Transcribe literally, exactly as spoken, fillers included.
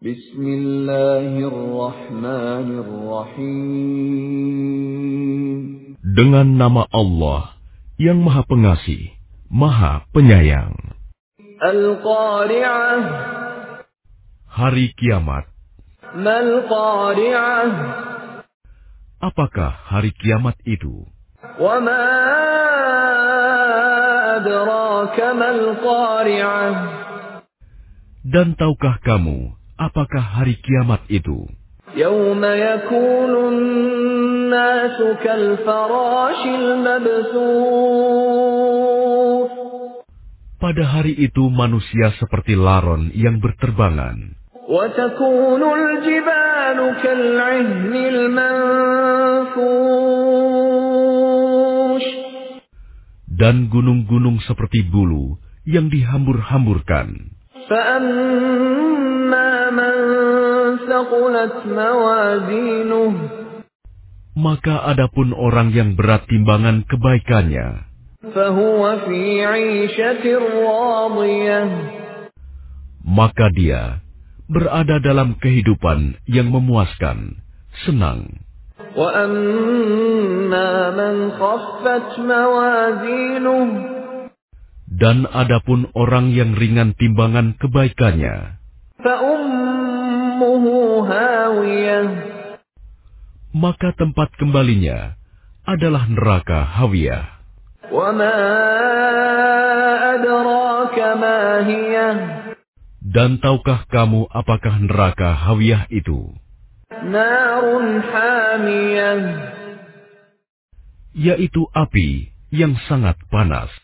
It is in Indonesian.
Bismillahirrahmanirrahim. Dengan nama Allah yang Maha Pengasih, Maha Penyayang. Al-Qari'ah. Hari Kiamat. Mal-Qari'ah. Apakah hari kiamat itu? Wa ma adraka mal-Qari'ah. Dan tahukah kamu apakah hari kiamat itu? Yawma yakunun nasu kal-farashil mabthooth. Pada hari itu manusia seperti laron yang berterbangan. Wa takunul jibalu kal-'ihnil manfush. Dan gunung-gunung seperti bulu yang dihambur-hamburkan. فَأَمَّا مَنْ ثَقُلَتْ مَوَازِينُهُ. Maka adapun orang yang berat timbangan kebaikannya, فَهُوَ فِي عِيشَةٍ رَاضِيَةٍ. maka dia berada dalam kehidupan yang memuaskan, senang. وَأَمَّا مَنْ خَفَّتْ مَوَازِينُهُ. Dan adapun orang yang ringan timbangan kebaikannya, فَأُمُّهُ هَاوِيَةٌ. maka tempat kembalinya adalah neraka hawiyah. وَمَا أَدْرَاكَ مَا هِيَهْ. Dan tahukah kamu apakah neraka hawiyah itu? نَارٌ حَامِيَةٌ. Yaitu api yang sangat panas.